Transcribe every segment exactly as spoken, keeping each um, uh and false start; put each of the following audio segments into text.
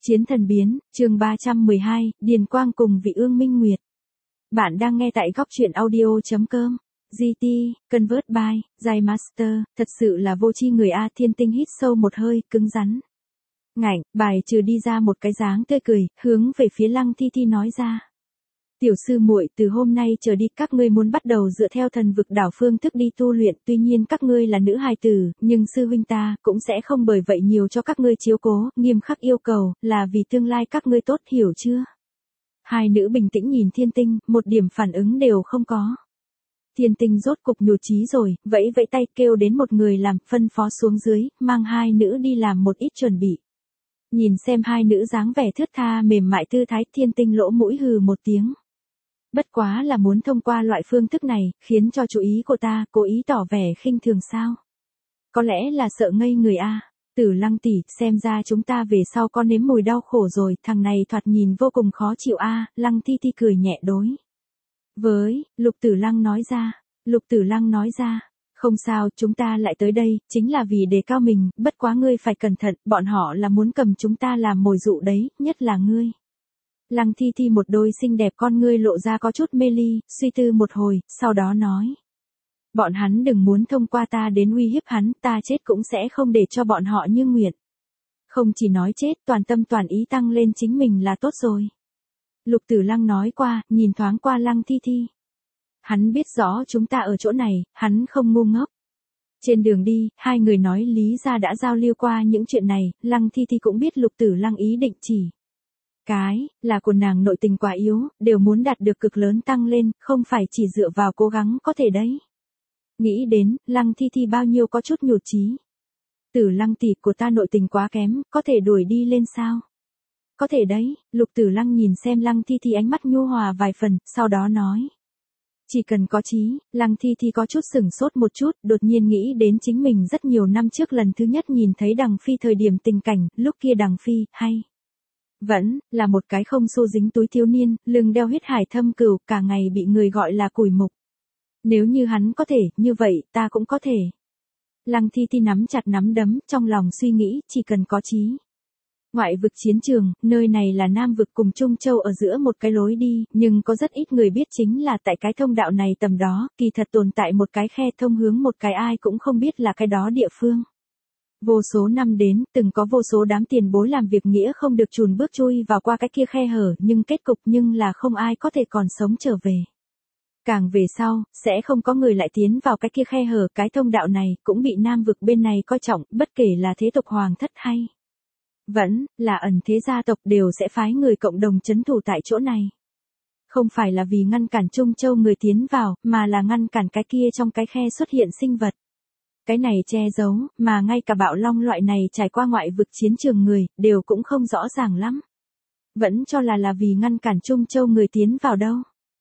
Chiến thần biến, chương ba trăm mười hai, Điền Quang cùng Vị Ương Minh Nguyệt. Bạn đang nghe tại góc truyện audio.com. giê tê, Convert by, Jai Master, thật sự là vô tri người A. Thiên Tinh hít sâu một hơi, cứng rắn. Ngạnh, bài trừ đi ra một cái dáng tươi cười, hướng về phía Lăng Thi Thi nói ra. Tiểu sư muội, từ hôm nay trở đi các ngươi muốn bắt đầu dựa theo thần vực đảo phương thức đi tu luyện, tuy nhiên các ngươi là nữ hài tử, nhưng sư huynh ta cũng sẽ không bởi vậy nhiều cho các ngươi chiếu cố, nghiêm khắc yêu cầu, là vì tương lai các ngươi tốt, hiểu chưa? Hai nữ bình tĩnh nhìn Thiên Tinh, một điểm phản ứng đều không có. Thiên Tinh rốt cục nhụt chí rồi, vẫy vẫy tay kêu đến một người làm, phân phó xuống dưới, mang hai nữ đi làm một ít chuẩn bị. Nhìn xem hai nữ dáng vẻ thướt tha mềm mại tư thái, Thiên Tinh lỗ mũi hừ một tiếng. Bất quá là muốn thông qua loại phương thức này, khiến cho chú ý của ta, cố ý tỏ vẻ khinh thường sao? Có lẽ là sợ ngây người a. Tử Lăng tỷ, xem ra chúng ta về sau có nếm mùi đau khổ rồi, thằng này thoạt nhìn vô cùng khó chịu a. Lăng Thi Thi cười nhẹ đối với Lục Tử Lăng nói ra. Lục Tử Lăng nói ra, không sao, chúng ta lại tới đây, chính là vì đề cao mình, bất quá ngươi phải cẩn thận, bọn họ là muốn cầm chúng ta làm mồi dụ đấy, nhất là ngươi. Lăng Thi Thi một đôi xinh đẹp con ngươi lộ ra có chút mê ly, suy tư một hồi, sau đó nói. Bọn hắn đừng muốn thông qua ta đến uy hiếp hắn, ta chết cũng sẽ không để cho bọn họ như nguyện. Không chỉ nói chết, toàn tâm toàn ý tăng lên chính mình là tốt rồi. Lục Tử Lăng nói qua, nhìn thoáng qua Lăng Thi Thi. Hắn biết rõ chúng ta ở chỗ này, hắn không ngu ngốc. Trên đường đi, hai người nói lý ra đã giao lưu qua những chuyện này, Lăng Thi Thi cũng biết Lục Tử Lăng ý định chỉ. Cái, là của nàng nội tình quá yếu, đều muốn đạt được cực lớn tăng lên, không phải chỉ dựa vào cố gắng có thể đấy. Nghĩ đến, Lăng Thi Thi bao nhiêu có chút nhụt chí. Tử Lăng tỷ của ta nội tình quá kém, có thể đuổi đi lên sao? Có thể đấy, Lục Tử Lăng nhìn xem Lăng Thi Thi ánh mắt nhu hòa vài phần, sau đó nói. Chỉ cần có chí, Lăng Thi Thi có chút sửng sốt một chút, đột nhiên nghĩ đến chính mình rất nhiều năm trước lần thứ nhất nhìn thấy Đằng Phi thời điểm tình cảnh, lúc kia Đằng Phi, hay. Vẫn, là một cái không xô dính túi thiếu niên, lưng đeo huyết hải thâm cừu, cả ngày bị người gọi là củi mục. Nếu như hắn có thể, như vậy, ta cũng có thể. Lăng Thi Thi nắm chặt nắm đấm, trong lòng suy nghĩ, chỉ cần có chí. Ngoại vực chiến trường, nơi này là Nam vực cùng Trung Châu ở giữa một cái lối đi, nhưng có rất ít người biết chính là tại cái thông đạo này tầm đó, kỳ thật tồn tại một cái khe thông hướng một cái ai cũng không biết là cái đó địa phương. Vô số năm đến, từng có vô số đám tiền bối làm việc nghĩa không được chùn bước chui vào qua cái kia khe hở, nhưng kết cục nhưng là không ai có thể còn sống trở về. Càng về sau, sẽ không có người lại tiến vào cái kia khe hở, cái thông đạo này cũng bị Nam vực bên này coi trọng, bất kể là thế tộc hoàng thất hay vẫn là ẩn thế gia tộc đều sẽ phái người cộng đồng trấn thủ tại chỗ này. Không phải là vì ngăn cản Trung Châu người tiến vào, mà là ngăn cản cái kia trong cái khe xuất hiện sinh vật. Cái này che giấu, mà ngay cả bạo long loại này trải qua ngoại vực chiến trường người, đều cũng không rõ ràng lắm. Vẫn cho là là vì ngăn cản Trung Châu người tiến vào đâu.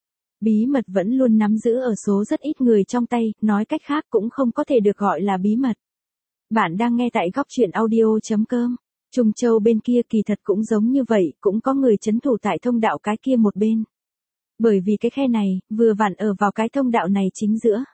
Bí mật vẫn luôn nắm giữ ở số rất ít người trong tay, nói cách khác cũng không có thể được gọi là bí mật. Bạn đang nghe tại góc truyện audio.com. Trung Châu bên kia kỳ thật cũng giống như vậy, cũng có người trấn thủ tại thông đạo cái kia một bên. Bởi vì cái khe này, vừa vặn ở vào cái thông đạo này chính giữa.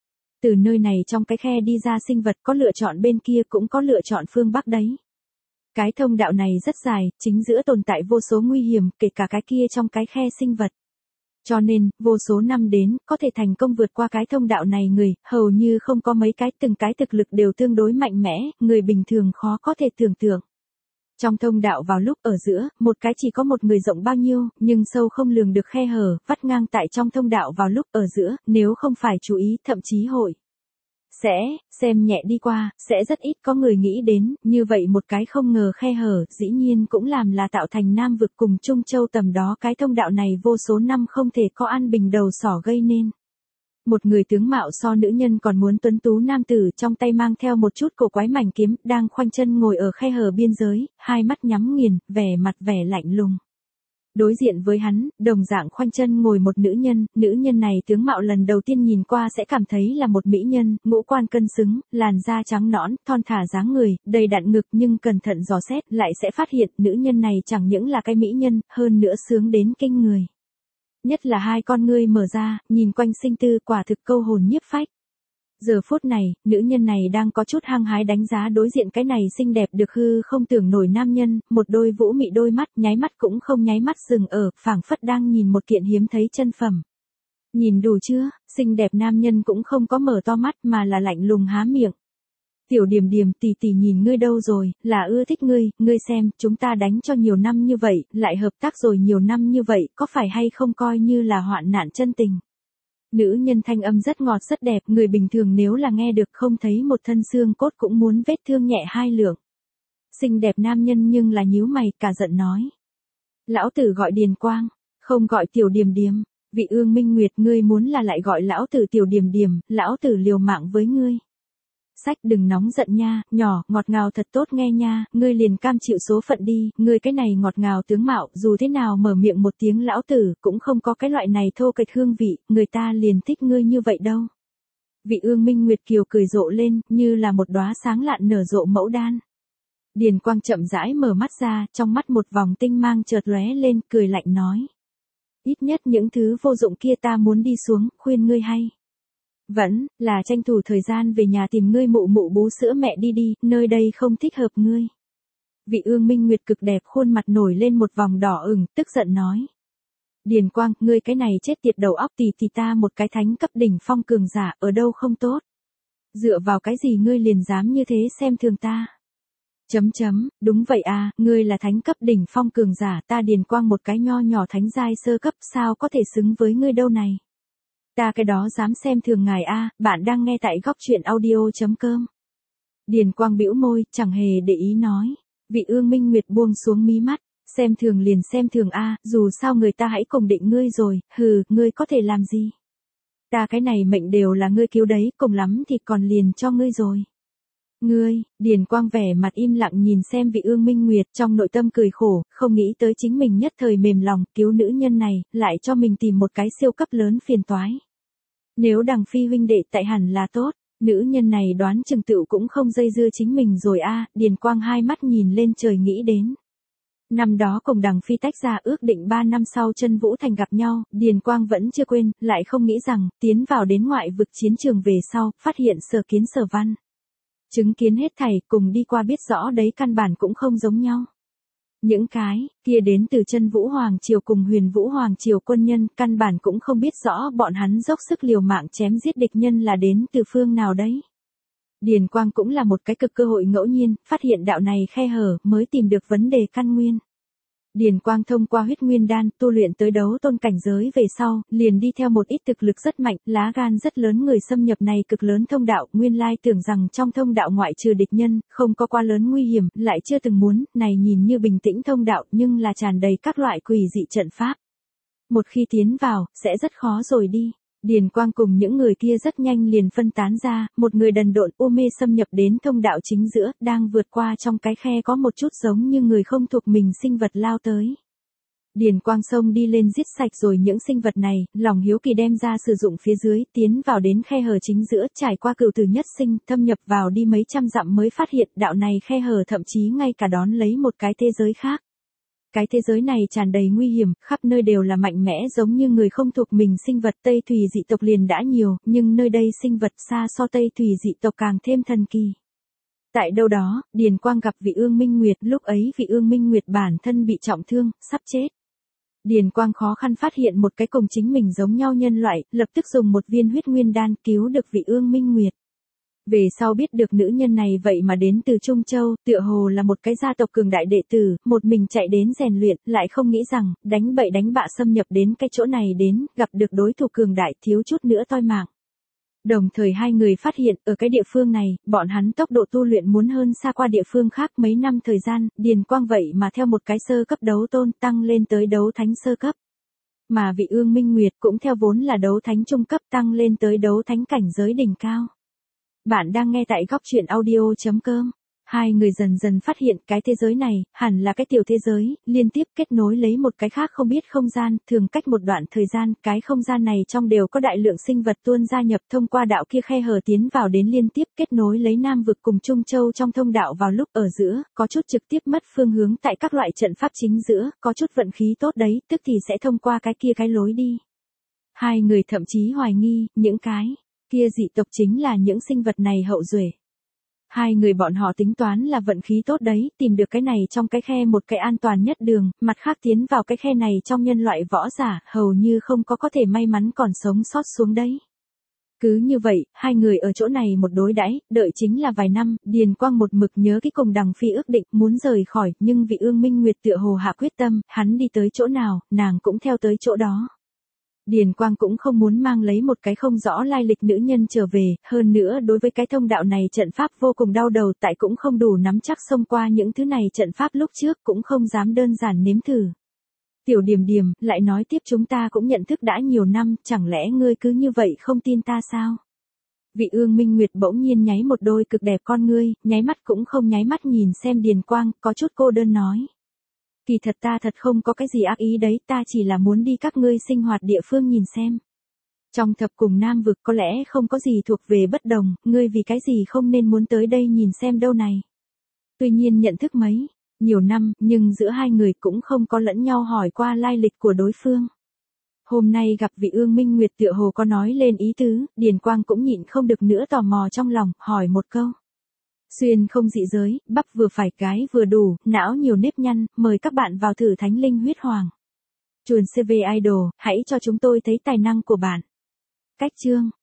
Từ nơi này trong cái khe đi ra sinh vật có lựa chọn bên kia cũng có lựa chọn phương Bắc đấy. Cái thông đạo này rất dài, chính giữa tồn tại vô số nguy hiểm, kể cả cái kia trong cái khe sinh vật. Cho nên, vô số năm đến, có thể thành công vượt qua cái thông đạo này người, hầu như không có mấy cái, từng cái thực lực đều tương đối mạnh mẽ, người bình thường khó có thể tưởng tượng. Trong thông đạo vào lúc ở giữa, một cái chỉ có một người rộng bao nhiêu, nhưng sâu không lường được khe hở, vắt ngang tại trong thông đạo vào lúc ở giữa, nếu không phải chú ý, thậm chí hội. Sẽ, xem nhẹ đi qua, sẽ rất ít có người nghĩ đến, như vậy một cái không ngờ khe hở, dĩ nhiên cũng làm là tạo thành Nam vực cùng Trung Châu tầm đó cái thông đạo này vô số năm không thể có an bình đầu sỏ gây nên. Một người tướng mạo so nữ nhân còn muốn tuấn tú nam tử trong tay mang theo một chút cổ quái mảnh kiếm, đang khoanh chân ngồi ở khe hở biên giới, hai mắt nhắm nghiền, vẻ mặt vẻ lạnh lùng. Đối diện với hắn, đồng dạng khoanh chân ngồi một nữ nhân, nữ nhân này tướng mạo lần đầu tiên nhìn qua sẽ cảm thấy là một mỹ nhân, ngũ quan cân xứng, làn da trắng nõn, thon thả dáng người, đầy đặn ngực nhưng cẩn thận dò xét lại sẽ phát hiện nữ nhân này chẳng những là cái mỹ nhân, hơn nữa sướng đến kinh người. Nhất là hai con ngươi mở ra, nhìn quanh sinh tư quả thực câu hồn nhiếp phách. Giờ phút này, nữ nhân này đang có chút hăng hái đánh giá đối diện cái này xinh đẹp được hư không tưởng nổi nam nhân, một đôi vũ mị đôi mắt nháy mắt cũng không nháy mắt dừng ở, phảng phất đang nhìn một kiện hiếm thấy chân phẩm. Nhìn đủ chưa, xinh đẹp nam nhân cũng không có mở to mắt mà là lạnh lùng há miệng. Tiểu Điềm Điềm, tỷ tỷ nhìn ngươi đâu rồi, là ưa thích ngươi, ngươi xem, chúng ta đánh cho nhiều năm như vậy, lại hợp tác rồi nhiều năm như vậy, có phải hay không coi như là hoạn nạn chân tình. Nữ nhân thanh âm rất ngọt rất đẹp, người bình thường nếu là nghe được không thấy một thân xương cốt cũng muốn vết thương nhẹ hai lượng. Xinh đẹp nam nhân nhưng là nhíu mày, cả giận nói. Lão tử gọi Điền Quang, không gọi Tiểu Điềm Điềm. Vị Ương Minh Nguyệt, ngươi muốn là lại gọi lão tử Tiểu Điềm Điềm, lão tử liều mạng với ngươi. Sách đừng nóng giận nha, nhỏ, ngọt ngào thật tốt nghe nha, ngươi liền cam chịu số phận đi, ngươi cái này ngọt ngào tướng mạo, dù thế nào mở miệng một tiếng lão tử, cũng không có cái loại này thô kệch hương vị, người ta liền thích ngươi như vậy đâu. Vị Ương Minh Nguyệt kiều cười rộ lên, như là một đóa sáng lạn nở rộ mẫu đan. Điền Quang chậm rãi mở mắt ra, trong mắt một vòng tinh mang chợt lóe lên, cười lạnh nói. Ít nhất những thứ vô dụng kia ta muốn đi xuống, khuyên ngươi hay. Vẫn là tranh thủ thời gian về nhà tìm ngươi mụ mụ bú sữa mẹ đi đi, nơi đây không thích hợp ngươi. Vị Ương Minh Nguyệt cực đẹp khuôn mặt nổi lên một vòng đỏ ửng, tức giận nói. Điền Quang, ngươi cái này chết tiệt đầu óc tì tì ta một cái thánh cấp đỉnh phong cường giả, ở đâu không tốt. Dựa vào cái gì ngươi liền dám như thế xem thường ta. Chấm chấm, đúng vậy à, ngươi là thánh cấp đỉnh phong cường giả, ta Điền Quang một cái nho nhỏ thánh giai sơ cấp, sao có thể xứng với ngươi đâu này. Ta cái đó dám xem thường ngài a, bạn đang nghe tại góc truyện audio chấm com. Điền Quang bĩu môi, chẳng hề để ý nói. Vị Ương Minh Nguyệt buông xuống mí mắt, xem thường liền xem thường a, dù sao người ta hãy cùng định ngươi rồi, hừ, ngươi có thể làm gì. Ta cái này mệnh đều là ngươi cứu đấy, cùng lắm thì còn liền cho ngươi rồi. Ngươi, Điền Quang vẻ mặt im lặng nhìn xem vị Ương Minh Nguyệt, trong nội tâm cười khổ, không nghĩ tới chính mình nhất thời mềm lòng, cứu nữ nhân này, lại cho mình tìm một cái siêu cấp lớn phiền toái. Nếu Đằng Phi huynh đệ tại hẳn là tốt, nữ nhân này đoán chừng tựu cũng không dây dưa chính mình rồi a. Điền Quang hai mắt nhìn lên trời nghĩ đến. Năm đó cùng Đằng Phi tách ra ước định ba năm sau Chân Vũ Thành gặp nhau, Điền Quang vẫn chưa quên, lại không nghĩ rằng, tiến vào đến ngoại vực chiến trường về sau, phát hiện Sở Kiến Sở Văn. Chứng kiến hết thảy, cùng đi qua biết rõ đấy căn bản cũng không giống nhau. Những cái kia đến từ Chân Vũ Hoàng Triều cùng Huyền Vũ Hoàng Triều quân nhân, căn bản cũng không biết rõ bọn hắn dốc sức liều mạng chém giết địch nhân là đến từ phương nào đấy. Điền Quang cũng là một cái cực cơ hội ngẫu nhiên, phát hiện đạo này khe hở, mới tìm được vấn đề căn nguyên. Điền Quang thông qua huyết nguyên đan, tu luyện tới đấu tôn cảnh giới về sau, liền đi theo một ít thực lực rất mạnh, lá gan rất lớn người xâm nhập này cực lớn thông đạo, nguyên lai tưởng rằng trong thông đạo ngoại trừ địch nhân, không có quá lớn nguy hiểm, lại chưa từng muốn, này nhìn như bình tĩnh thông đạo nhưng là tràn đầy các loại quỷ dị trận pháp. Một khi tiến vào, sẽ rất khó rồi đi. Điền Quang cùng những người kia rất nhanh liền phân tán ra, một người đần độn u mê xâm nhập đến thông đạo chính giữa, đang vượt qua trong cái khe có một chút giống như người không thuộc mình sinh vật lao tới. Điền Quang xông đi lên giết sạch rồi những sinh vật này, lòng hiếu kỳ đem ra sử dụng phía dưới, tiến vào đến khe hở chính giữa, trải qua cửu tử nhất sinh, thâm nhập vào đi mấy trăm dặm mới phát hiện đạo này khe hở thậm chí ngay cả đón lấy một cái thế giới khác. Cái thế giới này tràn đầy nguy hiểm, khắp nơi đều là mạnh mẽ giống như người không thuộc mình sinh vật Tây Thủy dị tộc liền đã nhiều, nhưng nơi đây sinh vật xa so Tây Thủy dị tộc càng thêm thần kỳ. Tại đâu đó, Điền Quang gặp vị Ương Minh Nguyệt, lúc ấy vị Ương Minh Nguyệt bản thân bị trọng thương, sắp chết. Điền Quang khó khăn phát hiện một cái cùng chính mình giống nhau nhân loại, lập tức dùng một viên huyết nguyên đan cứu được vị Ương Minh Nguyệt. Về sau biết được nữ nhân này vậy mà đến từ Trung Châu, tựa hồ là một cái gia tộc cường đại đệ tử, một mình chạy đến rèn luyện, lại không nghĩ rằng, đánh bậy đánh bạ xâm nhập đến cái chỗ này đến, gặp được đối thủ cường đại thiếu chút nữa toi mạng. Đồng thời hai người phát hiện, ở cái địa phương này, bọn hắn tốc độ tu luyện muốn hơn xa qua địa phương khác mấy năm thời gian, Điền Quang vậy mà theo một cái sơ cấp đấu tôn tăng lên tới đấu thánh sơ cấp. Mà vị Ương Minh Nguyệt cũng theo vốn là đấu thánh trung cấp tăng lên tới đấu thánh cảnh giới đỉnh cao. Bạn đang nghe tại góc truyện audio chấm com. Hai người dần dần phát hiện cái thế giới này, hẳn là cái tiểu thế giới, liên tiếp kết nối lấy một cái khác không biết không gian, thường cách một đoạn thời gian, cái không gian này trong đều có đại lượng sinh vật tuôn gia nhập thông qua đạo kia khe hở tiến vào đến liên tiếp kết nối lấy Nam vực cùng Trung Châu trong thông đạo vào lúc ở giữa, có chút trực tiếp mất phương hướng tại các loại trận pháp chính giữa, có chút vận khí tốt đấy, tức thì sẽ thông qua cái kia cái lối đi. Hai người thậm chí hoài nghi, những cái Kia dị tộc chính là những sinh vật này hậu duệ. Hai người bọn họ tính toán là vận khí tốt đấy, tìm được cái này trong cái khe một cái an toàn nhất đường, mặt khác tiến vào cái khe này trong nhân loại võ giả, hầu như không có có thể may mắn còn sống sót xuống đấy. Cứ như vậy, hai người ở chỗ này một đối đãi, đợi chính là vài năm, Điền Quang một mực nhớ cái cùng Đằng Phi ước định, muốn rời khỏi, nhưng vị Ương Minh Nguyệt tựa hồ hạ quyết tâm, hắn đi tới chỗ nào, nàng cũng theo tới chỗ đó. Điền Quang cũng không muốn mang lấy một cái không rõ lai lịch nữ nhân trở về, hơn nữa đối với cái thông đạo này trận pháp vô cùng đau đầu tại cũng không đủ nắm chắc xông qua những thứ này trận pháp lúc trước cũng không dám đơn giản nếm thử. Tiểu Điềm Điềm, lại nói tiếp chúng ta cũng nhận thức đã nhiều năm, chẳng lẽ ngươi cứ như vậy không tin ta sao? Vị Ương Minh Nguyệt bỗng nhiên nháy một đôi cực đẹp con ngươi, nháy mắt cũng không nháy mắt nhìn xem Điền Quang, có chút cô đơn nói. Kỳ thật ta thật không có cái gì ác ý đấy, ta chỉ là muốn đi các ngươi sinh hoạt địa phương nhìn xem. Trong thập cùng Nam vực có lẽ không có gì thuộc về bất đồng, ngươi vì cái gì không nên muốn tới đây nhìn xem đâu này. Tuy nhiên nhận thức mấy, nhiều năm, nhưng giữa hai người cũng không có lẫn nhau hỏi qua lai lịch của đối phương. Hôm nay gặp vị Ương Minh Nguyệt tựa hồ có nói lên ý tứ, Điền Quang cũng nhịn không được nữa tò mò trong lòng, hỏi một câu. Xuyên không dị giới, bắp vừa phải cái vừa đủ, não nhiều nếp nhăn, mời các bạn vào thử Thánh Linh Huyết Hoàng. Chuồn xê vê Idol, hãy cho chúng tôi thấy tài năng của bạn. Cách chương